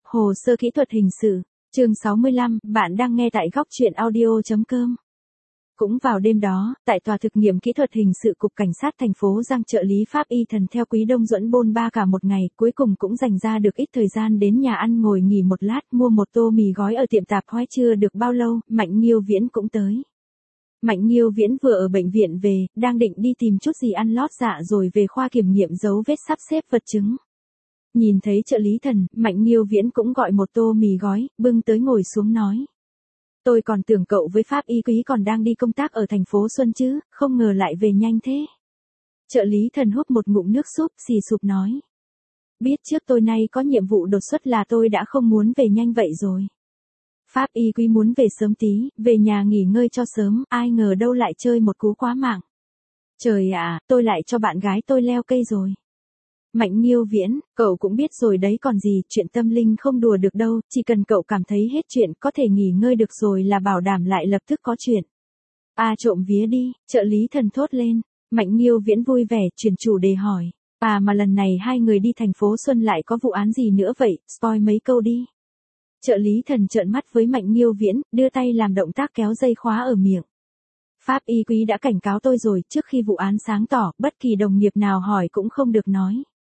Hồ sơ kỹ thuật hình sự, chương 65, bạn đang nghe tại góc truyện audio.com. Cũng vào đêm đó, tại tòa thực nghiệm kỹ thuật hình sự Cục Cảnh sát thành phố Giang, trợ lý pháp y Thần theo Quý Đông Duẫn bôn ba cả một ngày, cuối cùng cũng dành ra được ít thời gian đến nhà ăn ngồi nghỉ một lát, mua một tô mì gói ở tiệm tạp hóa. Chưa được bao lâu, Mạnh Nghiêu Viễn cũng tới. Mạnh Nghiêu Viễn vừa ở bệnh viện về, đang định đi tìm chút gì ăn lót dạ rồi về khoa kiểm nghiệm dấu vết sắp xếp vật chứng. Nhìn thấy trợ lý Thần, Mạnh Nghiêu Viễn cũng gọi một tô mì gói, bưng tới ngồi xuống nói. Tôi còn tưởng cậu với pháp y Quý còn đang đi công tác ở thành phố Xuân chứ, không ngờ lại về nhanh thế. Trợ lý Thần húp một ngụm nước súp, xì sụp nói. Biết trước tôi nay có nhiệm vụ đột xuất là tôi đã không muốn về nhanh vậy rồi. Pháp y Quý muốn về sớm tí, về nhà nghỉ ngơi cho sớm, ai ngờ đâu lại chơi một cú quá mạng. Trời ạ, tôi lại cho bạn gái tôi leo cây rồi. Mạnh Nghiêu Viễn, cậu cũng biết rồi đấy còn gì, chuyện tâm linh không đùa được đâu, chỉ cần cậu cảm thấy hết chuyện có thể nghỉ ngơi được rồi là bảo đảm lại lập tức có chuyện. À trộm vía đi, trợ lý Thần thốt lên. Mạnh Nghiêu Viễn vui vẻ chuyển chủ đề hỏi. À mà lần này hai người đi thành phố Xuân lại có vụ án gì nữa vậy, spoil mấy câu đi. Trợ lý Thần trợn mắt với Mạnh Nghiêu Viễn, đưa tay làm động tác kéo dây khóa ở miệng. Pháp y Quý đã cảnh cáo tôi rồi, trước khi vụ án sáng tỏ, bất kỳ đồng nghiệp nào hỏi cũng không được nói.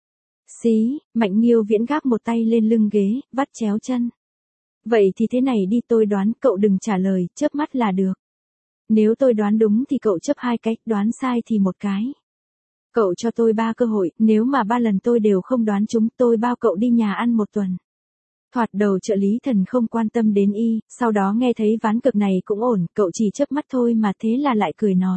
Xí, Mạnh Nghiêu Viễn gáp một tay lên lưng ghế, vắt chéo chân. Vậy thì thế này đi, tôi đoán, cậu đừng trả lời, chớp mắt là được. Nếu tôi đoán đúng thì cậu chấp 2 cái, đoán sai thì 1 cái. Cậu cho tôi 3 cơ hội, nếu mà 3 lần tôi đều không đoán chúng, tôi bao cậu đi nhà ăn 1 tuần. Thoạt đầu trợ lý Thần không quan tâm đến y, sau đó nghe thấy ván cược này cũng ổn, cậu chỉ chớp mắt thôi mà, thế là lại cười nói.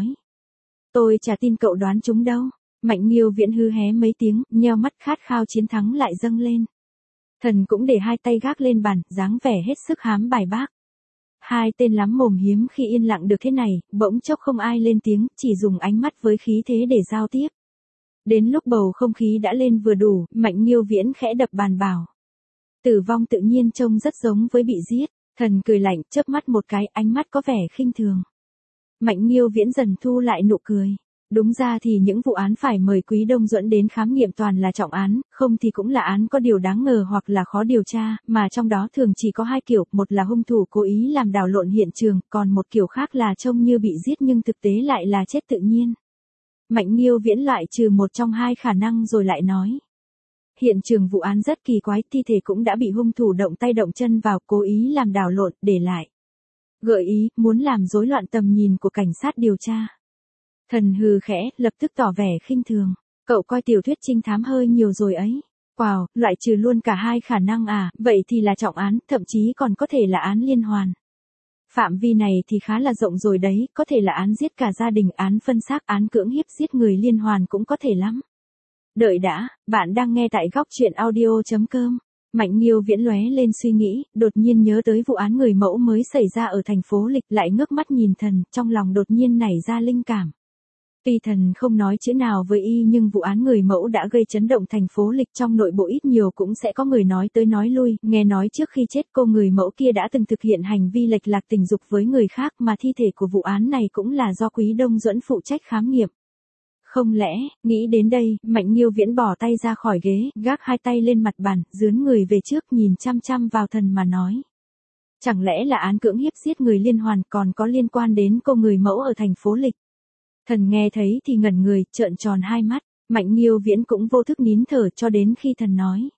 Tôi chả tin cậu đoán chúng đâu. Mạnh Nghiêu Viễn hư hé mấy tiếng, nheo mắt khát khao chiến thắng lại dâng lên. Thần cũng để 2 tay gác lên bàn, dáng vẻ hết sức hám bài bác. Hai tên lắm mồm hiếm khi yên lặng được thế này, bỗng chốc không ai lên tiếng, chỉ dùng ánh mắt với khí thế để giao tiếp. Đến lúc bầu không khí đã lên vừa đủ, Mạnh Nghiêu Viễn khẽ đập bàn bảo. Tử vong tự nhiên trông rất giống với bị giết. Thần cười lạnh, chớp mắt một cái, ánh mắt có vẻ khinh thường. Mạnh Nghiêu Viễn dần thu lại nụ cười. Đúng ra thì những vụ án phải mời Quý Đông Duẫn đến khám nghiệm toàn là trọng án, không thì cũng là án có điều đáng ngờ hoặc là khó điều tra, mà trong đó thường chỉ có 2 kiểu, một là hung thủ cố ý làm đảo lộn hiện trường, còn một kiểu khác là trông như bị giết nhưng thực tế lại là chết tự nhiên. Mạnh Nghiêu Viễn loại trừ một trong 2 khả năng rồi lại nói. Hiện trường vụ án rất kỳ quái, thi thể cũng đã bị hung thủ động tay động chân vào, cố ý làm đảo lộn, để lại gợi ý, muốn làm rối loạn tầm nhìn của cảnh sát điều tra. Thần hừ khẽ, lập tức tỏ vẻ khinh thường. Cậu coi tiểu thuyết trinh thám hơi nhiều rồi ấy. Wow, loại trừ luôn cả 2 khả năng à, vậy thì là trọng án, thậm chí còn có thể là án liên hoàn. Phạm vi này thì khá là rộng rồi đấy, có thể là án giết cả gia đình, án phân xác, án cưỡng hiếp giết người liên hoàn cũng có thể lắm. Đợi đã, bạn đang nghe tại góc truyện audio.com. Mạnh Nghiêu Viễn lóe lên suy nghĩ, đột nhiên nhớ tới vụ án người mẫu mới xảy ra ở thành phố Lịch, lại ngước mắt nhìn Thần, trong lòng đột nhiên nảy ra linh cảm. Tuy Thần không nói chữ nào với y nhưng vụ án người mẫu đã gây chấn động thành phố Lịch, trong nội bộ ít nhiều cũng sẽ có người nói tới nói lui, nghe nói trước khi chết cô người mẫu kia đã từng thực hiện hành vi lệch lạc tình dục với người khác, mà thi thể của vụ án này cũng là do Quý Đông Duẫn phụ trách khám nghiệm. Không lẽ, nghĩ đến đây, Mạnh Nghiêu Viễn bỏ tay ra khỏi ghế, gác 2 tay lên mặt bàn, dướn người về trước nhìn chăm chăm vào Thần mà nói. Chẳng lẽ là án cưỡng hiếp giết người liên hoàn còn có liên quan đến cô người mẫu ở thành phố Lịch? Thần nghe thấy thì ngẩn người, trợn tròn 2 mắt, Mạnh Nghiêu Viễn cũng vô thức nín thở cho đến khi Thần nói.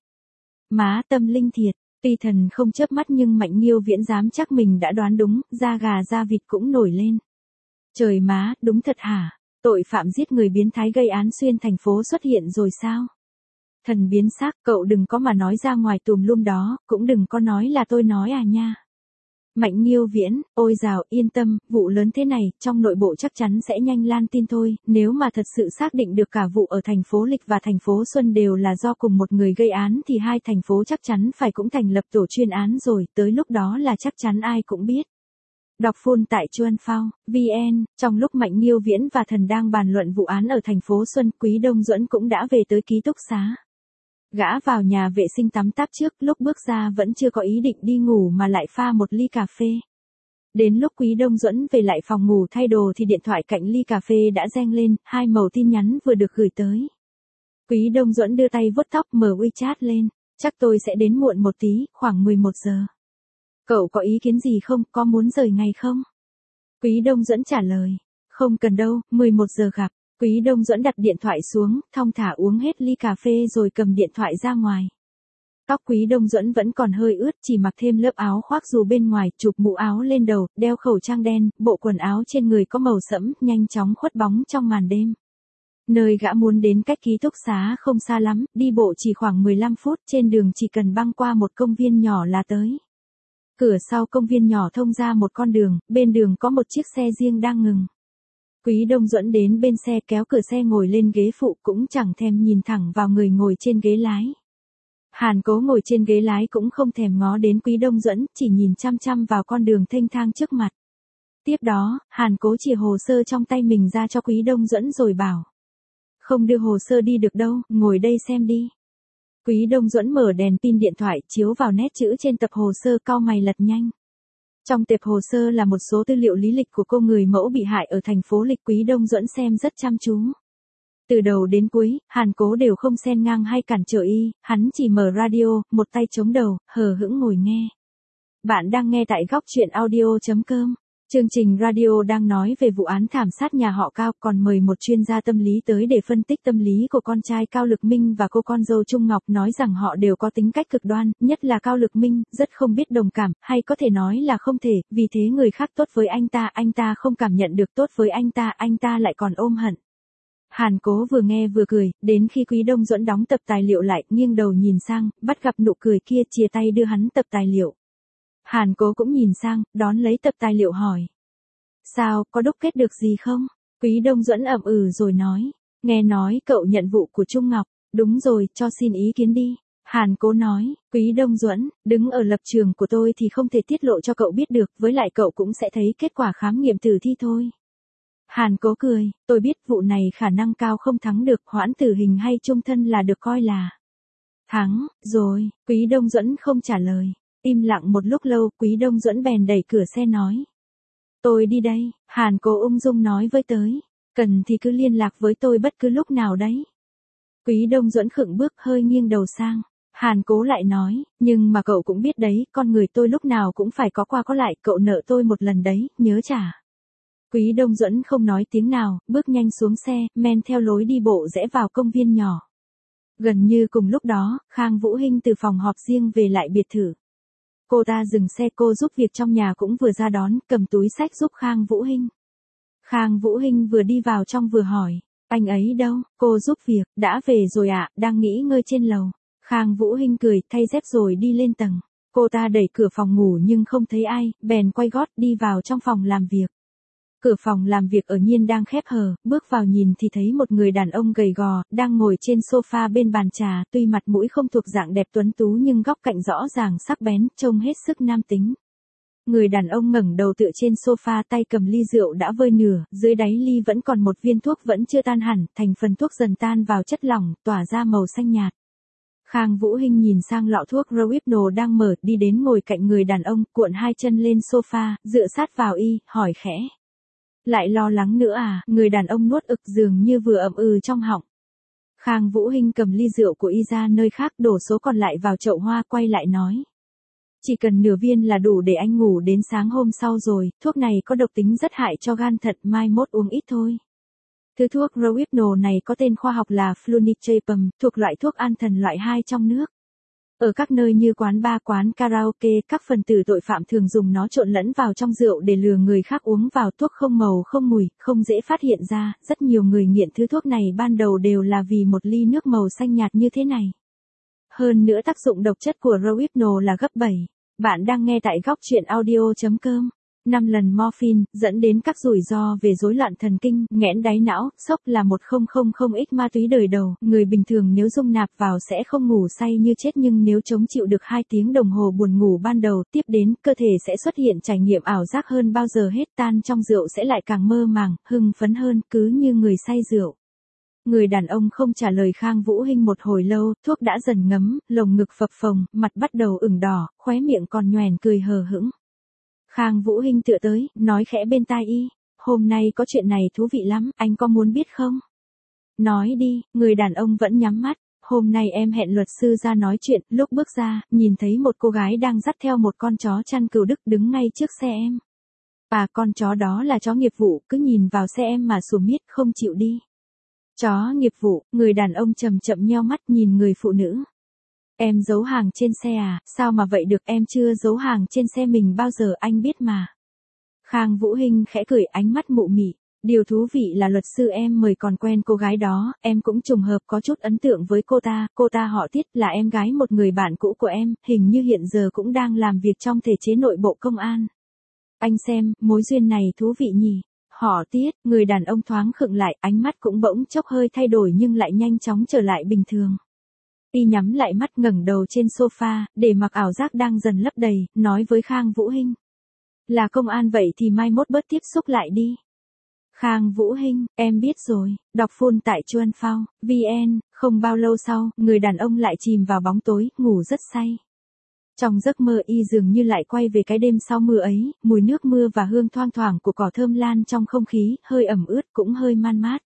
Má tâm linh thiệt, tuy Thần không chớp mắt nhưng Mạnh Nghiêu Viễn dám chắc mình đã đoán đúng, da gà da vịt cũng nổi lên. Trời má, đúng thật hả? Tội phạm giết người biến thái gây án xuyên thành phố xuất hiện rồi sao? Thần biến sắc, cậu đừng có mà nói ra ngoài tùm lum đó, cũng đừng có nói là tôi nói à nha. Mạnh Nghiêu Viễn, ôi dào, yên tâm, vụ lớn thế này, trong nội bộ chắc chắn sẽ nhanh lan tin thôi, nếu mà thật sự xác định được cả vụ ở thành phố Lịch và thành phố Xuân đều là do cùng một người gây án thì 2 thành phố chắc chắn phải cũng thành lập tổ chuyên án rồi, tới lúc đó là chắc chắn ai cũng biết. Đọc full tại Chuan Phao, VN, trong lúc Mạnh Nghiêu Viễn và Thần đang bàn luận vụ án ở thành phố Xuân, Quý Đông Duẫn cũng đã về tới ký túc xá. Gã vào nhà vệ sinh tắm táp trước, lúc bước ra vẫn chưa có ý định đi ngủ mà lại pha một ly cà phê. Đến lúc Quý Đông Duẫn về lại phòng ngủ thay đồ thì điện thoại cạnh ly cà phê đã reng lên, 2 mẩu tin nhắn vừa được gửi tới. Quý Đông Duẫn đưa tay vuốt tóc, mở WeChat lên. Chắc tôi sẽ đến muộn một tí, khoảng 11 giờ. Cậu có ý kiến gì không, có muốn rời ngày không? Quý Đông Duẫn trả lời. Không cần đâu, 11 giờ gặp. Quý Đông Duẫn đặt điện thoại xuống, thong thả uống hết ly cà phê rồi cầm điện thoại ra ngoài. Tóc Quý Đông Duẫn vẫn còn hơi ướt, chỉ mặc thêm lớp áo khoác dù bên ngoài, chụp mũ áo lên đầu, đeo khẩu trang đen, bộ quần áo trên người có màu sẫm, nhanh chóng khuất bóng trong màn đêm. Nơi gã muốn đến cách ký túc xá không xa lắm, đi bộ chỉ khoảng 15 phút, trên đường chỉ cần băng qua một công viên nhỏ là tới. Cửa sau công viên nhỏ thông ra một con đường, bên đường có một chiếc xe riêng đang ngừng. Quý Đông Duẫn đến bên xe kéo cửa xe ngồi lên ghế phụ cũng chẳng thèm nhìn thẳng vào người ngồi trên ghế lái. Hàn Cố ngồi trên ghế lái cũng không thèm ngó đến Quý Đông Duẫn, chỉ nhìn chăm chăm vào con đường thênh thang trước mặt. Tiếp đó, Hàn Cố chìa hồ sơ trong tay mình ra cho Quý Đông Duẫn rồi bảo. Không đưa hồ sơ đi được đâu, ngồi đây xem đi. Quý Đông Duẫn mở đèn pin điện thoại chiếu vào nét chữ trên tập hồ sơ cau mày lật nhanh. Trong tập hồ sơ là một số tư liệu lý lịch của cô người mẫu bị hại ở thành phố Lịch. Quý Đông Duẫn xem rất chăm chú. Từ đầu đến cuối, Hàn Cố đều không xen ngang hay cản trở y, hắn chỉ mở radio, một tay chống đầu, hờ hững ngồi nghe. Bạn đang nghe tại góc truyện audio.com. Chương trình radio đang nói về vụ án thảm sát nhà họ Cao, còn mời một chuyên gia tâm lý tới để phân tích tâm lý của con trai Cao Lực Minh và cô con dâu Trung Ngọc, nói rằng họ đều có tính cách cực đoan, nhất là Cao Lực Minh, rất không biết đồng cảm, hay có thể nói là không thể, vì thế người khác tốt với anh ta không cảm nhận được tốt với anh ta lại còn ôm hận. Hàn Cố vừa nghe vừa cười, đến khi Quý Đông Duẫn đóng tập tài liệu lại, nghiêng đầu nhìn sang, bắt gặp nụ cười kia, chìa tay đưa hắn tập tài liệu. Hàn Cố cũng nhìn sang, đón lấy tập tài liệu hỏi. Sao, có đúc kết được gì không? Quý Đông Duẫn ậm rồi nói. Nghe nói cậu nhận vụ của Trung Ngọc. Đúng rồi, cho xin ý kiến đi. Hàn Cố nói. Quý Đông Duẫn, đứng ở lập trường của tôi thì không thể tiết lộ cho cậu biết được, với lại cậu cũng sẽ thấy kết quả khám nghiệm tử thi thôi. Hàn Cố cười, tôi biết vụ này khả năng cao không thắng được, hoãn tử hình hay chung thân là được coi là thắng, rồi. Quý Đông Duẫn không trả lời. Im lặng một lúc lâu, Quý Đông Duẫn bèn đẩy cửa xe nói. Tôi đi đây, Hàn Cố ung dung nói với tới. Cần thì cứ liên lạc với tôi bất cứ lúc nào đấy. Quý Đông Duẫn khựng bước hơi nghiêng đầu sang. Hàn Cố lại nói, nhưng mà cậu cũng biết đấy, con người tôi lúc nào cũng phải có qua có lại, cậu nợ tôi một lần đấy, nhớ trả. Quý Đông Duẫn không nói tiếng nào, bước nhanh xuống xe, men theo lối đi bộ rẽ vào công viên nhỏ. Gần như cùng lúc đó, Khang Vũ Hinh từ phòng họp riêng về lại biệt thự. Cô ta dừng xe, cô giúp việc trong nhà cũng vừa ra đón, cầm túi xách giúp Khang Vũ Hinh. Khang Vũ Hinh vừa đi vào trong vừa hỏi, anh ấy đâu? Cô giúp việc, đã về rồi ạ, đang nghỉ ngơi trên lầu. Khang Vũ Hinh cười, thay dép rồi đi lên tầng. Cô ta đẩy cửa phòng ngủ nhưng không thấy ai, bèn quay gót đi vào trong phòng làm việc. Cửa phòng làm việc ở Nhiên đang khép hờ, bước vào nhìn thì thấy một người đàn ông gầy gò, đang ngồi trên sofa bên bàn trà, tuy mặt mũi không thuộc dạng đẹp tuấn tú nhưng góc cạnh rõ ràng sắc bén, trông hết sức nam tính. Người đàn ông ngẩng đầu tựa trên sofa, tay cầm ly rượu đã vơi nửa, dưới đáy ly vẫn còn một viên thuốc vẫn chưa tan hẳn, thành phần thuốc dần tan vào chất lỏng, tỏa ra màu xanh nhạt. Khang Vũ Hinh nhìn sang lọ thuốc Rohypnol đang mở, đi đến ngồi cạnh người đàn ông, cuộn hai chân lên sofa, dựa sát vào y, hỏi khẽ. Lại lo lắng nữa à? Người đàn ông nuốt ực dường như vừa ậm trong họng. Khang Vũ Hinh cầm ly rượu của y ra nơi khác, đổ số còn lại vào chậu hoa, quay lại nói. Chỉ cần nửa viên là đủ để anh ngủ đến sáng hôm sau rồi, thuốc này có độc tính rất hại cho gan thận, mai mốt uống ít thôi. Thứ thuốc Rohypnol này có tên khoa học là Flunitrazepam, thuộc loại thuốc an thần loại 2 trong nước. Ở các nơi như quán bar, quán karaoke, các phần tử tội phạm thường dùng nó trộn lẫn vào trong rượu để lừa người khác uống vào. Thuốc không màu không mùi, không dễ phát hiện ra, rất nhiều người nghiện thứ thuốc này ban đầu đều là vì một ly nước màu xanh nhạt như thế này. Hơn nữa tác dụng độc chất của Rohypnol là gấp 7. Bạn đang nghe tại góc truyện audio.com. 5 lần morphine, dẫn đến các rủi ro về rối loạn thần kinh, nghẽn đáy não, sốc là 1000x ma túy đời đầu, người bình thường nếu dung nạp vào sẽ không ngủ say như chết nhưng nếu chống chịu được 2 tiếng đồng hồ buồn ngủ ban đầu, tiếp đến, cơ thể sẽ xuất hiện trải nghiệm ảo giác hơn bao giờ hết, tan trong rượu sẽ lại càng mơ màng, hưng phấn hơn, cứ như người say rượu. Người đàn ông không trả lời Khang Vũ Hinh một hồi lâu, thuốc đã dần ngấm, lồng ngực phập phồng, mặt bắt đầu ửng đỏ, khóe miệng còn nhoẻn cười hờ hững. Khang Vũ Hinh tựa tới, nói khẽ bên tai y, hôm nay có chuyện này thú vị lắm, anh có muốn biết không? Nói đi, người đàn ông vẫn nhắm mắt, hôm nay em hẹn luật sư ra nói chuyện, lúc bước ra, nhìn thấy một cô gái đang dắt theo một con chó chăn cừu Đức đứng ngay trước xe em. Và con chó đó là chó nghiệp vụ, cứ nhìn vào xe em mà sủa miết không chịu đi. Chó nghiệp vụ, người đàn ông chậm chậm nheo mắt nhìn người phụ nữ. Em giấu hàng trên xe à, sao mà vậy được, em chưa giấu hàng trên xe mình bao giờ, anh biết mà. Khang Vũ Hinh khẽ cười, ánh mắt mụ mị. Điều thú vị là luật sư em mời còn quen cô gái đó, em cũng trùng hợp có chút ấn tượng với cô ta họ Tiết, là em gái một người bạn cũ của em, hình như hiện giờ cũng đang làm việc trong thể chế nội bộ công an. Anh xem, mối duyên này thú vị nhỉ. Họ Tiết, người đàn ông thoáng khựng lại, ánh mắt cũng bỗng chốc hơi thay đổi nhưng lại nhanh chóng trở lại bình thường. Y nhắm lại mắt ngẩng đầu trên sofa, để mặc ảo giác đang dần lấp đầy, nói với Khang Vũ Hinh. Là công an vậy thì mai mốt bớt tiếp xúc lại đi. Khang Vũ Hinh, em biết rồi, đọc full tại Chuan Phao, VN, không bao lâu sau, người đàn ông lại chìm vào bóng tối, ngủ rất say. Trong giấc mơ y dường như lại quay về cái đêm sau mưa ấy, mùi nước mưa và hương thoang thoảng của cỏ thơm lan trong không khí, hơi ẩm ướt cũng hơi man mát.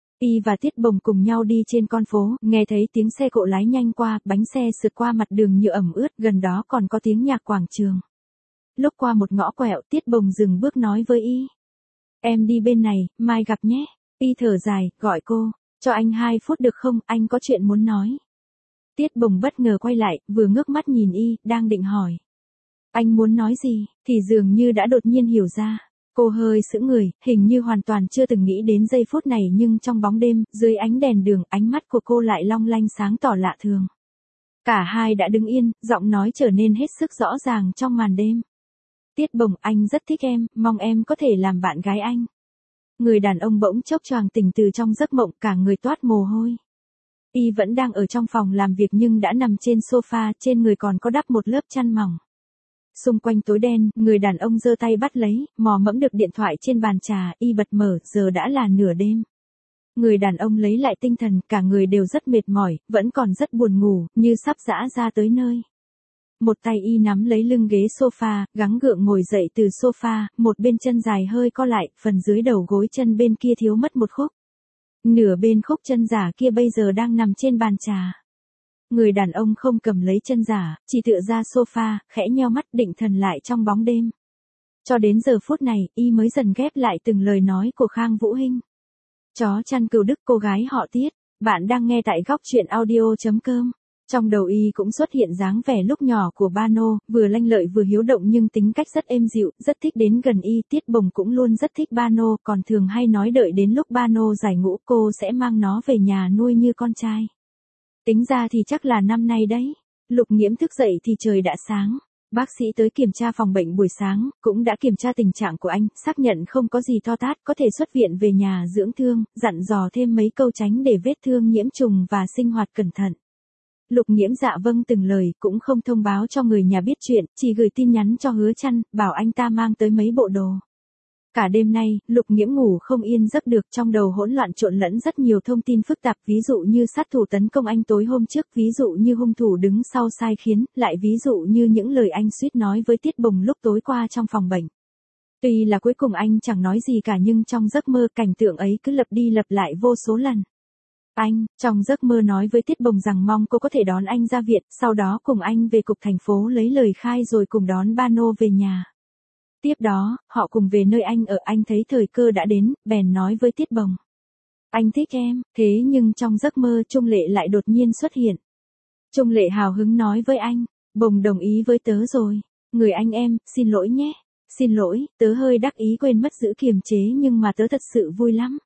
Y và Tiết Bồng cùng nhau đi trên con phố, nghe thấy tiếng xe cộ lái nhanh qua, bánh xe sượt qua mặt đường nhựa ẩm ướt, gần đó còn có tiếng nhạc quảng trường. Lúc qua một ngõ quẹo, Tiết Bồng dừng bước nói với Y. Em đi bên này, mai gặp nhé. Y thở dài, gọi cô, cho anh 2 phút được không, anh có chuyện muốn nói. Tiết Bồng bất ngờ quay lại, vừa ngước mắt nhìn Y, đang định hỏi. Anh muốn nói gì, thì dường như đã đột nhiên hiểu ra. Cô hơi sững người, hình như hoàn toàn chưa từng nghĩ đến giây phút này nhưng trong bóng đêm, dưới ánh đèn đường, ánh mắt của cô lại long lanh sáng tỏ lạ thường. Cả hai đã đứng yên, giọng nói trở nên hết sức rõ ràng trong màn đêm. Tiết Bồng, anh rất thích em, mong em có thể làm bạn gái anh. Người đàn ông bỗng chốc choàng tỉnh từ trong giấc mộng, cả người toát mồ hôi. Y vẫn đang ở trong phòng làm việc nhưng đã nằm trên sofa, trên người còn có đắp một lớp chăn mỏng. Xung quanh tối đen, người đàn ông giơ tay bắt lấy, mò mẫm được điện thoại trên bàn trà, Y bật mở, giờ đã là nửa đêm. Người đàn ông lấy lại tinh thần, cả người đều rất mệt mỏi, vẫn còn rất buồn ngủ, như sắp giã ra tới nơi. Một tay Y nắm lấy lưng ghế sofa, gắng gượng ngồi dậy từ sofa, một bên chân dài hơi co lại, phần dưới đầu gối chân bên kia thiếu mất một khúc. Nửa bên khúc chân giả kia bây giờ đang nằm trên bàn trà. Người đàn ông không cầm lấy chân giả, chỉ tựa ra sofa, khẽ nheo mắt định thần lại trong bóng đêm. Cho đến giờ phút này, Y mới dần ghép lại từng lời nói của Khang Vũ Hinh. Chó chăn cừu Đức, cô gái họ Tiết. Bạn đang nghe tại góc truyện audio.com. Trong đầu Y cũng xuất hiện dáng vẻ lúc nhỏ của Bano, vừa lanh lợi vừa hiếu động nhưng tính cách rất êm dịu, rất thích đến gần Y. Tiết Bồng cũng luôn rất thích Bano, còn thường hay nói đợi đến lúc Bano giải ngũ cô sẽ mang nó về nhà nuôi như con trai. Tính ra thì chắc là năm nay đấy. Lục Nghiễm thức dậy thì trời đã sáng. Bác sĩ tới kiểm tra phòng bệnh buổi sáng, cũng đã kiểm tra tình trạng của anh, xác nhận không có gì to tát, có thể xuất viện về nhà dưỡng thương, dặn dò thêm mấy câu tránh để vết thương nhiễm trùng và sinh hoạt cẩn thận. Lục Nghiễm dạ vâng từng lời, cũng không thông báo cho người nhà biết chuyện, chỉ gửi tin nhắn cho Hứa Chăn, bảo anh ta mang tới mấy bộ đồ. Cả đêm nay, Lục Nghiễm ngủ không yên giấc được, trong đầu hỗn loạn trộn lẫn rất nhiều thông tin phức tạp, ví dụ như sát thủ tấn công anh tối hôm trước, ví dụ như hung thủ đứng sau sai khiến, lại ví dụ như những lời anh suýt nói với Tiết Bồng lúc tối qua trong phòng bệnh. Tuy là cuối cùng anh chẳng nói gì cả nhưng trong giấc mơ cảnh tượng ấy cứ lặp đi lặp lại vô số lần. Anh, trong giấc mơ nói với Tiết Bồng rằng mong cô có thể đón anh ra viện, sau đó cùng anh về cục thành phố lấy lời khai rồi cùng đón Bano về nhà. Tiếp đó, họ cùng về nơi anh ở, anh thấy thời cơ đã đến, bèn nói với Tiết Bồng. Anh thích em, thế nhưng trong giấc mơ Trung Lệ lại đột nhiên xuất hiện. Trung Lệ hào hứng nói với anh, Bồng đồng ý với tớ rồi. Người anh em, xin lỗi nhé. Xin lỗi, tớ hơi đắc ý quên mất giữ kiềm chế nhưng mà tớ thật sự vui lắm.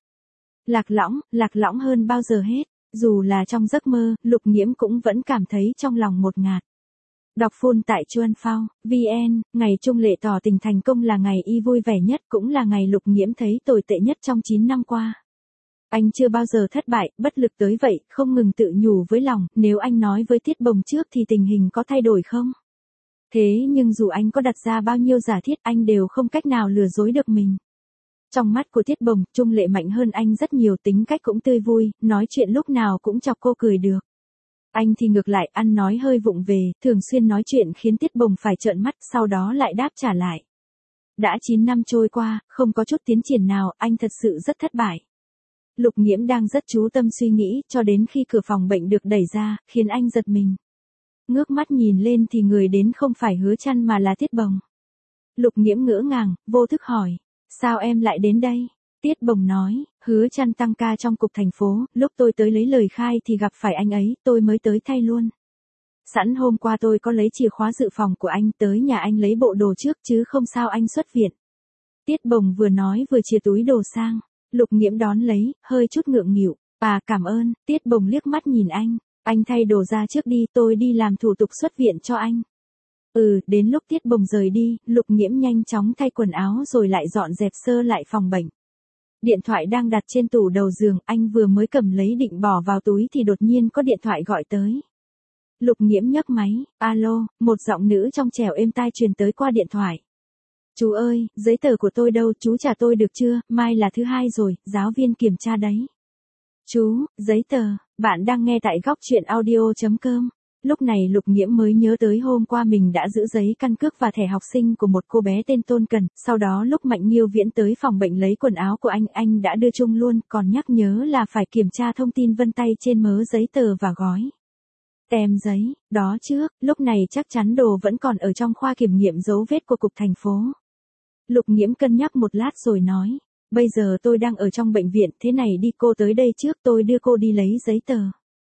Lạc lõng hơn bao giờ hết, dù là trong giấc mơ, Lục Nghiễm cũng vẫn cảm thấy trong lòng một ngạt. Đọc full tại Chuan Phao, VN, ngày Trung Lệ tỏ tình thành công là ngày Y vui vẻ nhất, cũng là ngày Lục Nghiễm thấy tồi tệ nhất trong 9 năm qua. Anh chưa bao giờ thất bại, bất lực tới vậy, không ngừng tự nhủ với lòng, nếu anh nói với Tiết Bồng trước thì tình hình có thay đổi không? Thế nhưng dù anh có đặt ra bao nhiêu giả thiết, anh đều không cách nào lừa dối được mình. Trong mắt của Tiết Bồng, Trung Lệ mạnh hơn anh rất nhiều, tính cách cũng tươi vui, nói chuyện lúc nào cũng chọc cô cười được. Anh thì ngược lại, ăn nói hơi vụng về, thường xuyên nói chuyện khiến Tiết Bồng phải trợn mắt, sau đó lại đáp trả lại. Đã 9 năm trôi qua, không có chút tiến triển nào, anh thật sự rất thất bại. Lục Nghiễm đang rất chú tâm suy nghĩ, cho đến khi cửa phòng bệnh được đẩy ra, khiến anh giật mình. Ngước mắt nhìn lên thì người đến không phải Hứa Trăn mà là Tiết Bồng. Lục Nghiễm ngỡ ngàng, vô thức hỏi, sao em lại đến đây? Tiết Bồng nói, Hứa Trăn tăng ca trong cục thành phố, lúc tôi tới lấy lời khai thì gặp phải anh ấy, tôi mới tới thay luôn. Sẵn hôm qua tôi có lấy chìa khóa dự phòng của anh, tới nhà anh lấy bộ đồ trước chứ không sao anh xuất viện. Tiết Bồng vừa nói vừa chìa túi đồ sang. Lục Nghiễm đón lấy, hơi chút ngượng nghịu. Cảm ơn. Tiết Bồng liếc mắt nhìn anh thay đồ ra trước đi, tôi đi làm thủ tục xuất viện cho anh. Đến lúc Tiết Bồng rời đi, Lục Nghiễm nhanh chóng thay quần áo rồi lại dọn dẹp sơ lại phòng bệnh. Điện thoại đang đặt trên tủ đầu giường, anh vừa mới cầm lấy định bỏ vào túi thì đột nhiên có điện thoại gọi tới. Lục Nghiễm nhấc máy, alo, một giọng nữ trong trẻo êm tai truyền tới qua điện thoại. Chú ơi, giấy tờ của tôi đâu, chú trả tôi được chưa, mai là thứ hai rồi, giáo viên kiểm tra đấy. Chú, giấy tờ, bạn đang nghe tại góc truyện audio.com. Lúc này Lục Nghiễm mới nhớ tới hôm qua mình đã giữ giấy căn cước và thẻ học sinh của một cô bé tên Tôn Cần, sau đó lúc Mạnh Nghiêu Viễn tới phòng bệnh lấy quần áo của anh đã đưa chung luôn, còn nhắc nhớ là phải kiểm tra thông tin vân tay trên mớ giấy tờ và gói tem giấy, đó trước, lúc này chắc chắn đồ vẫn còn ở trong khoa kiểm nghiệm dấu vết của cục thành phố. Lục Nghiễm cân nhắc một lát rồi nói, bây giờ tôi đang ở trong bệnh viện, thế này đi cô tới đây trước tôi đưa cô đi lấy giấy tờ.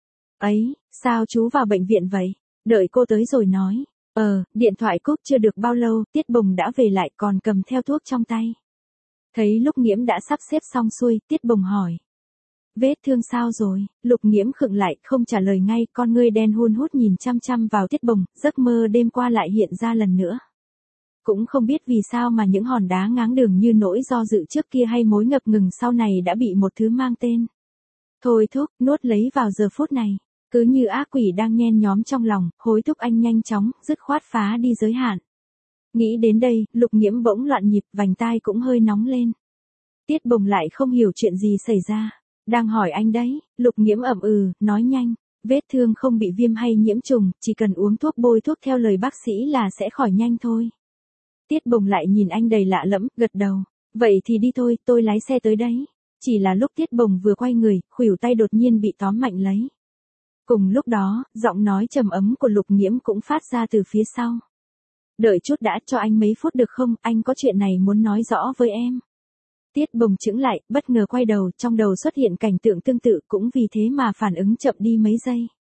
Ấy, sao chú vào bệnh viện vậy? Đợi cô tới rồi nói. Điện thoại cúp chưa được bao lâu, Tiết Bồng đã về lại còn cầm theo thuốc trong tay. Thấy Lục Nghiễm đã sắp xếp xong xuôi, Tiết Bồng hỏi. Vết thương sao rồi? Lục Nghiễm khựng lại, không trả lời ngay, con ngươi đen hun hút nhìn chăm chăm vào Tiết Bồng, giấc mơ đêm qua lại hiện ra lần nữa. Cũng không biết vì sao mà những hòn đá ngáng đường như nỗi do dự trước kia hay mối ngập ngừng sau này đã bị một thứ mang tên. Thôi thúc, nuốt lấy vào giờ phút này. Cứ như ác quỷ đang nhen nhóm trong lòng, hối thúc anh nhanh chóng, dứt khoát phá đi giới hạn. Nghĩ đến đây, Lục Nghiễm bỗng loạn nhịp, vành tai cũng hơi nóng lên. Tiết Bồng lại không hiểu chuyện gì xảy ra. Đang hỏi anh đấy, Lục Nghiễm nói nhanh. Vết thương không bị viêm hay nhiễm trùng, chỉ cần uống thuốc bôi thuốc theo lời bác sĩ là sẽ khỏi nhanh thôi. Tiết Bồng lại nhìn anh đầy lạ lẫm, gật đầu. Vậy thì đi thôi, tôi lái xe tới đấy. Chỉ là lúc Tiết Bồng vừa quay người, khuỷu tay đột nhiên bị tóm mạnh lấy. Cùng lúc đó, giọng nói trầm ấm của Lục Nghiễm cũng phát ra từ phía sau. Đợi chút đã, cho anh mấy phút được không, anh có chuyện này muốn nói rõ với em. Tiết Bồng chững lại, bất ngờ quay đầu, trong đầu xuất hiện cảnh tượng tương tự, cũng vì thế mà phản ứng chậm đi mấy giây.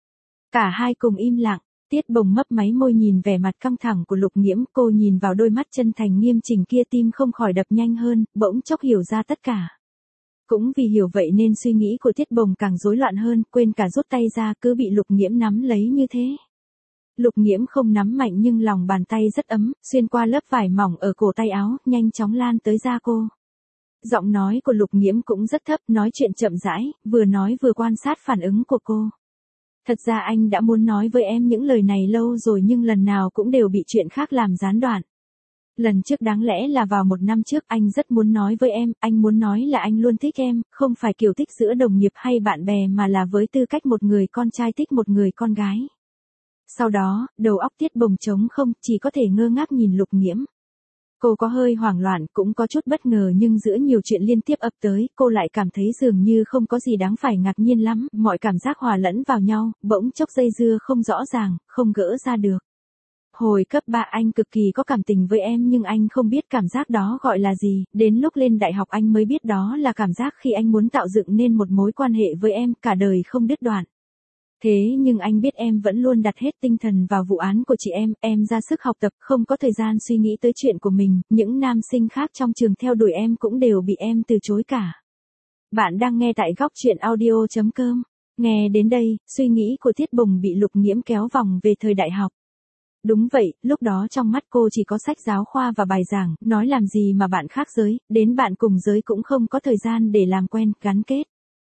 Cả hai cùng im lặng, Tiết Bồng mấp máy môi nhìn vẻ mặt căng thẳng của Lục Nghiễm, cô nhìn vào đôi mắt chân thành nghiêm chỉnh kia, tim không khỏi đập nhanh hơn, bỗng chốc hiểu ra tất cả. Cũng vì hiểu vậy nên suy nghĩ của Tiết Bồng càng rối loạn hơn, quên cả rút tay ra, cứ bị Lục Nghiễm nắm lấy như thế. Lục Nghiễm không nắm mạnh nhưng lòng bàn tay rất ấm, xuyên qua lớp vải mỏng ở cổ tay áo, nhanh chóng lan tới da cô. Giọng nói của Lục Nghiễm cũng rất thấp, nói chuyện chậm rãi, vừa nói vừa quan sát phản ứng của cô. Thật ra anh đã muốn nói với em những lời này lâu rồi nhưng lần nào cũng đều bị chuyện khác làm gián đoạn. Lần trước đáng lẽ là vào 1 năm trước, anh rất muốn nói với em, anh muốn nói là anh luôn thích em, không phải kiểu thích giữa đồng nghiệp hay bạn bè mà là với tư cách một người con trai thích một người con gái. Sau đó, đầu óc Tiết Bồng trống không, chỉ có thể ngơ ngác nhìn Lục Nghiễm. Cô có hơi hoảng loạn, cũng có chút bất ngờ nhưng giữa nhiều chuyện liên tiếp ập tới, cô lại cảm thấy dường như không có gì đáng phải ngạc nhiên lắm, mọi cảm giác hòa lẫn vào nhau, bỗng chốc dây dưa không rõ ràng, không gỡ ra được. Hồi cấp 3 anh cực kỳ có cảm tình với em nhưng anh không biết cảm giác đó gọi là gì, đến lúc lên đại học anh mới biết đó là cảm giác khi anh muốn tạo dựng nên một mối quan hệ với em, cả đời không đứt đoạn. Thế nhưng anh biết em vẫn luôn đặt hết tinh thần vào vụ án của chị em ra sức học tập, không có thời gian suy nghĩ tới chuyện của mình, những nam sinh khác trong trường theo đuổi em cũng đều bị em từ chối cả. Bạn đang nghe tại góc truyện audio.com. Nghe đến đây, suy nghĩ của Tiết Bồng bị Lục Nghiễm kéo vòng về thời đại học. Đúng vậy, lúc đó trong mắt cô chỉ có sách giáo khoa và bài giảng, nói làm gì mà bạn khác giới, đến bạn cùng giới cũng không có thời gian để làm quen, gắn kết.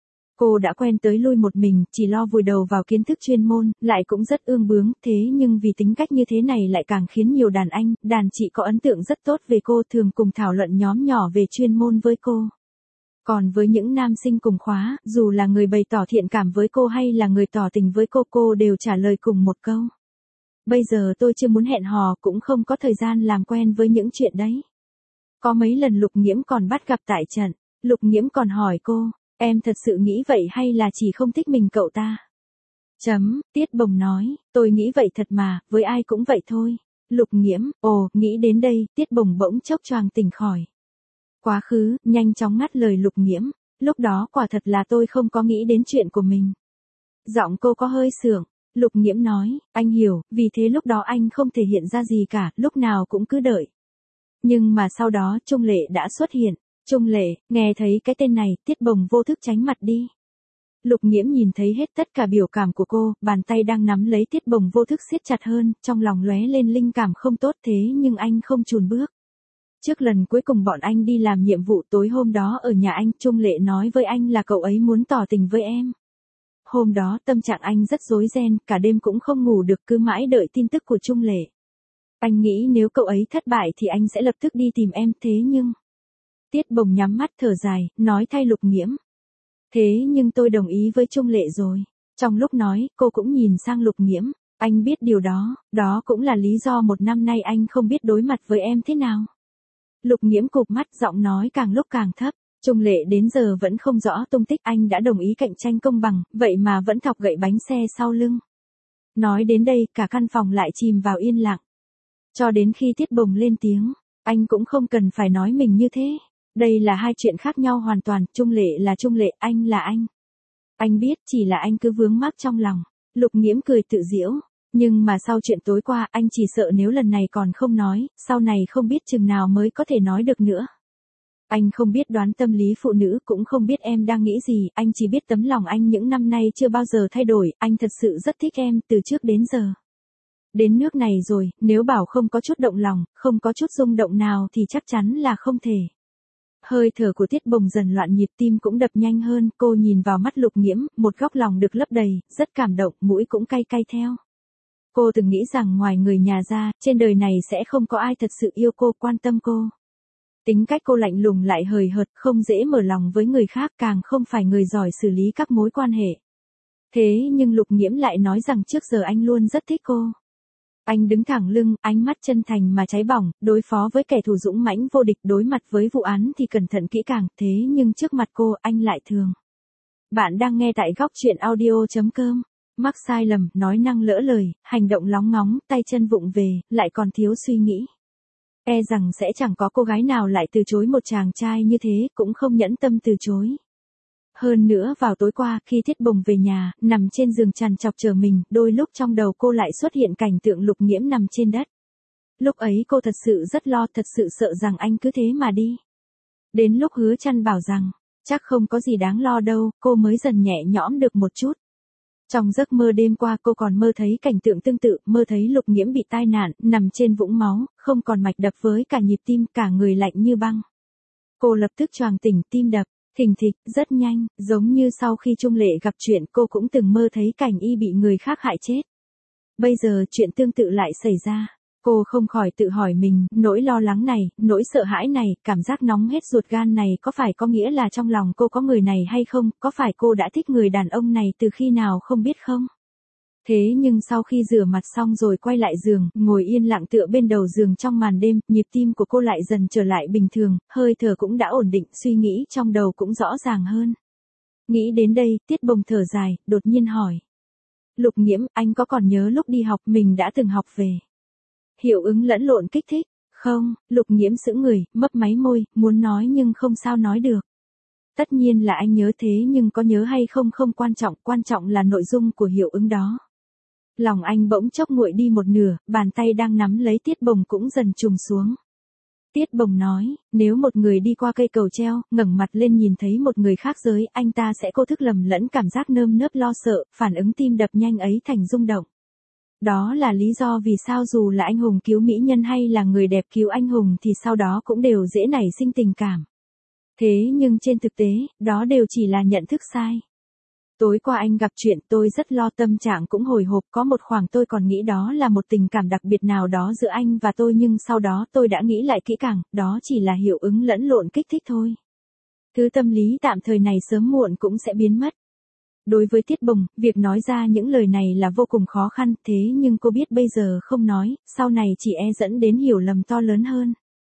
Cô đã quen tới lui một mình, chỉ lo vùi đầu vào kiến thức chuyên môn, lại cũng rất ương bướng, thế nhưng vì tính cách như thế này lại càng khiến nhiều đàn anh, đàn chị có ấn tượng rất tốt về cô, thường cùng thảo luận nhóm nhỏ về chuyên môn với cô. Còn với những nam sinh cùng khóa, dù là người bày tỏ thiện cảm với cô hay là người tỏ tình với cô đều trả lời cùng một câu. Bây giờ tôi chưa muốn hẹn hò, cũng không có thời gian làm quen với những chuyện đấy. Có mấy lần Lục Nghiễm còn bắt gặp tại trận, Lục Nghiễm còn hỏi cô, Em thật sự nghĩ vậy hay là chỉ không thích mình cậu ta? Tiết Bồng nói, tôi nghĩ vậy thật mà, với ai cũng vậy thôi. Lục Nghiễm, nghĩ đến đây, Tiết Bồng bỗng chốc choàng tỉnh khỏi. Quá khứ, nhanh chóng ngắt lời Lục Nghiễm, lúc đó quả thật là tôi không có nghĩ đến chuyện của mình. Giọng cô có hơi sượng, Lục Nghiễm nói, anh hiểu, vì thế lúc đó anh không thể hiện ra gì cả, lúc nào cũng cứ đợi. Nhưng mà sau đó Trung Lệ đã xuất hiện. Trung Lệ, nghe thấy cái tên này, Tiết Bồng vô thức tránh mặt đi. Lục Nghiễm nhìn thấy hết tất cả biểu cảm của cô, bàn tay đang nắm lấy Tiết Bồng vô thức siết chặt hơn, trong lòng lóe lên linh cảm không tốt thế nhưng anh không chùn bước. Trước lần cuối cùng bọn anh đi làm nhiệm vụ tối hôm đó ở nhà anh, Trung Lệ nói với anh là cậu ấy muốn tỏ tình với em. Hôm đó tâm trạng anh rất rối ren, cả đêm cũng không ngủ được cứ mãi đợi tin tức của Trung Lệ. Anh nghĩ nếu cậu ấy thất bại thì anh sẽ lập tức đi tìm em thế nhưng... Tiết Bồng nhắm mắt thở dài, nói thay Lục Nghiễm. Thế nhưng tôi đồng ý với Trung Lệ rồi. Trong lúc nói, cô cũng nhìn sang Lục Nghiễm. Anh biết điều đó, đó cũng là lý do một năm nay anh không biết đối mặt với em thế nào. Lục Nghiễm cụp mắt giọng nói càng lúc càng thấp. Trung Lệ đến giờ vẫn không rõ tung tích anh đã đồng ý cạnh tranh công bằng, vậy mà vẫn thọc gậy bánh xe sau lưng. Nói đến đây, cả căn phòng lại chìm vào yên lặng. Cho đến khi Tiết Bồng lên tiếng, anh cũng không cần phải nói mình như thế. Đây là hai chuyện khác nhau hoàn toàn, Trung Lệ là Trung Lệ, anh là anh. Anh biết chỉ là anh cứ vướng mắc trong lòng. Lục Nghiễm cười tự giễu. Nhưng mà sau chuyện tối qua anh chỉ sợ nếu lần này còn không nói, sau này không biết chừng nào mới có thể nói được nữa. Anh không biết đoán tâm lý phụ nữ cũng không biết em đang nghĩ gì, anh chỉ biết tấm lòng anh những năm nay chưa bao giờ thay đổi, anh thật sự rất thích em từ trước đến giờ. Đến nước này rồi, nếu bảo không có chút động lòng, không có chút rung động nào thì chắc chắn là không thể. Hơi thở của Tiết Bồng dần loạn nhịp tim cũng đập nhanh hơn, cô nhìn vào mắt Lục Nghiễm, một góc lòng được lấp đầy, rất cảm động, mũi cũng cay cay theo. Cô từng nghĩ rằng ngoài người nhà ra, trên đời này sẽ không có ai thật sự yêu cô, quan tâm cô. Tính cách cô lạnh lùng lại hời hợt, không dễ mở lòng với người khác, càng không phải người giỏi xử lý các mối quan hệ. Thế nhưng Lục Nghiễm lại nói rằng trước giờ anh luôn rất thích cô. Anh đứng thẳng lưng, ánh mắt chân thành mà cháy bỏng, đối phó với kẻ thù dũng mãnh vô địch, đối mặt với vụ án thì cẩn thận kỹ càng, thế nhưng trước mặt cô, anh lại thường. Bạn đang nghe tại góc truyện audio.com. Mắc sai lầm, nói năng lỡ lời, hành động lóng ngóng, tay chân vụng về, lại còn thiếu suy nghĩ. E rằng sẽ chẳng có cô gái nào lại từ chối một chàng trai như thế, cũng không nhẫn tâm từ chối. Hơn nữa vào tối qua, khi Tiết Bồng về nhà, nằm trên giường trằn trọc chờ mình, đôi lúc trong đầu cô lại xuất hiện cảnh tượng Lục Nghiễm nằm trên đất. Lúc ấy cô thật sự rất lo, thật sự sợ rằng anh cứ thế mà đi. Đến lúc Hứa Trăn bảo rằng, chắc không có gì đáng lo đâu, cô mới dần nhẹ nhõm được một chút. Trong giấc mơ đêm qua cô còn mơ thấy cảnh tượng tương tự, mơ thấy Lục Nghiễm bị tai nạn, nằm trên vũng máu, không còn mạch đập với cả nhịp tim, cả người lạnh như băng. Cô lập tức choàng tỉnh, tim đập, thình thịch, rất nhanh, giống như sau khi Trung Lệ gặp chuyện cô cũng từng mơ thấy cảnh y bị người khác hại chết. Bây giờ chuyện tương tự lại xảy ra. Cô không khỏi tự hỏi mình, nỗi lo lắng này, nỗi sợ hãi này, cảm giác nóng hết ruột gan này có phải có nghĩa là trong lòng cô có người này hay không, có phải cô đã thích người đàn ông này từ khi nào không biết không? Thế nhưng sau khi rửa mặt xong rồi quay lại giường, ngồi yên lặng tựa bên đầu giường trong màn đêm, nhịp tim của cô lại dần trở lại bình thường, hơi thở cũng đã ổn định, suy nghĩ trong đầu cũng rõ ràng hơn. Nghĩ đến đây, Tiết Bồng thở dài, đột nhiên hỏi. Lục Nghiễm, anh có còn nhớ lúc đi học mình đã từng học về hiệu ứng lẫn lộn kích thích? Không, Lục Nghiễm sững người, mấp máy môi, muốn nói nhưng không sao nói được. Tất nhiên là anh nhớ thế nhưng có nhớ hay không không quan trọng là nội dung của hiệu ứng đó. Lòng anh bỗng chốc nguội đi một nửa, bàn tay đang nắm lấy Tiết Bồng cũng dần trùng xuống. Tiết Bồng nói, nếu một người đi qua cây cầu treo, ngẩng mặt lên nhìn thấy một người khác giới, anh ta sẽ vô thức lầm lẫn cảm giác nơm nớp lo sợ, phản ứng tim đập nhanh ấy thành rung động. Đó là lý do vì sao dù là anh hùng cứu mỹ nhân hay là người đẹp cứu anh hùng thì sau đó cũng đều dễ nảy sinh tình cảm. Thế nhưng trên thực tế, đó đều chỉ là nhận thức sai. Tối qua anh gặp chuyện tôi rất lo, tâm trạng cũng hồi hộp, có một khoảng tôi còn nghĩ đó là một tình cảm đặc biệt nào đó giữa anh và tôi nhưng sau đó tôi đã nghĩ lại kỹ càng, đó chỉ là hiệu ứng lẫn lộn kích thích thôi. Thứ tâm lý tạm thời này sớm muộn cũng sẽ biến mất. Đối với Tiết Bồng, việc nói ra những lời này là vô cùng khó khăn, thế nhưng cô biết bây giờ không nói, sau này chỉ e dẫn đến hiểu lầm to lớn hơn.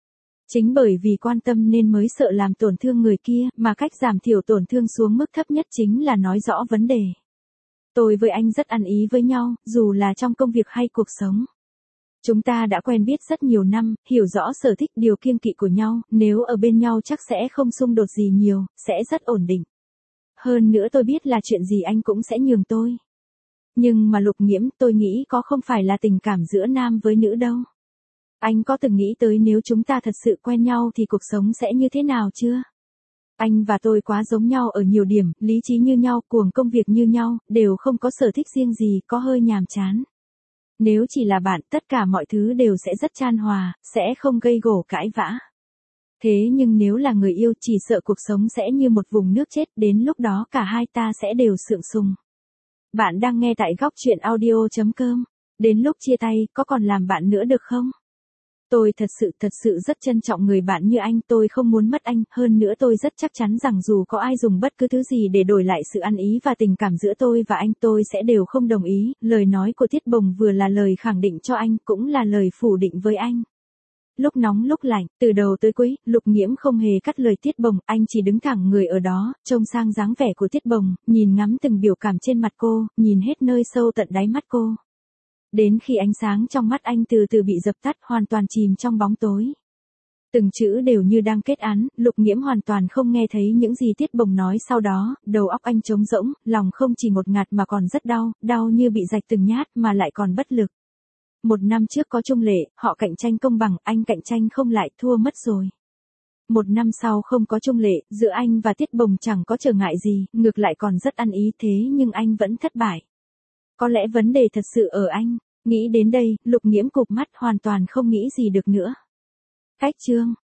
Chính bởi vì quan tâm nên mới sợ làm tổn thương người kia, mà cách giảm thiểu tổn thương xuống mức thấp nhất chính là nói rõ vấn đề. Tôi với anh rất ăn ý với nhau, dù là trong công việc hay cuộc sống. Chúng ta đã quen biết rất nhiều năm, hiểu rõ sở thích điều kiêng kỵ của nhau, nếu ở bên nhau chắc sẽ không xung đột gì nhiều, sẽ rất ổn định. Hơn nữa tôi biết là chuyện gì anh cũng sẽ nhường tôi. Nhưng mà Lục Nghiễm, tôi nghĩ có không phải là tình cảm giữa nam với nữ đâu. Anh có từng nghĩ tới nếu chúng ta thật sự quen nhau thì cuộc sống sẽ như thế nào chưa? Anh và tôi quá giống nhau ở nhiều điểm, lý trí như nhau, cuồng công việc như nhau, đều không có sở thích riêng gì, có hơi nhàm chán. Nếu chỉ là bạn, tất cả mọi thứ đều sẽ rất chan hòa, sẽ không gây gổ cãi vã. Thế nhưng nếu là người yêu, chỉ sợ cuộc sống sẽ như một vùng nước chết, đến lúc đó cả hai ta sẽ đều sượng sùng. Bạn đang nghe tại góc chuyện audio.com. Đến lúc chia tay, có còn làm bạn nữa được không? Tôi thật sự rất trân trọng người bạn như anh, tôi không muốn mất anh, hơn nữa tôi rất chắc chắn rằng dù có ai dùng bất cứ thứ gì để đổi lại sự ăn ý và tình cảm giữa tôi và anh, tôi sẽ đều không đồng ý. Lời nói của Tiết Bồng vừa là lời khẳng định cho anh, cũng là lời phủ định với anh. Lúc nóng lúc lạnh, từ đầu tới cuối, Lục Nghiễm không hề cắt lời Tiết Bồng, anh chỉ đứng thẳng người ở đó, trông sang dáng vẻ của Tiết Bồng, nhìn ngắm từng biểu cảm trên mặt cô, nhìn hết nơi sâu tận đáy mắt cô. Đến khi ánh sáng trong mắt anh từ từ bị dập tắt, hoàn toàn chìm trong bóng tối. Từng chữ đều như đang kết án, Lục Nghiễm hoàn toàn không nghe thấy những gì Tiết Bồng nói sau đó, đầu óc anh trống rỗng, lòng không chỉ ngột ngạt mà còn rất đau, đau như bị rạch từng nhát mà lại còn bất lực. 1 năm trước có Trung Lệ, họ cạnh tranh công bằng, anh cạnh tranh không lại, thua mất rồi. 1 năm sau không có Trung Lệ, giữa anh và Tiết Bồng chẳng có trở ngại gì, ngược lại còn rất ăn ý, thế nhưng anh vẫn thất bại. Có lẽ vấn đề thật sự ở anh. Nghĩ đến đây, Lục Nghiễm cụp mắt, hoàn toàn không nghĩ gì được nữa. Cách chương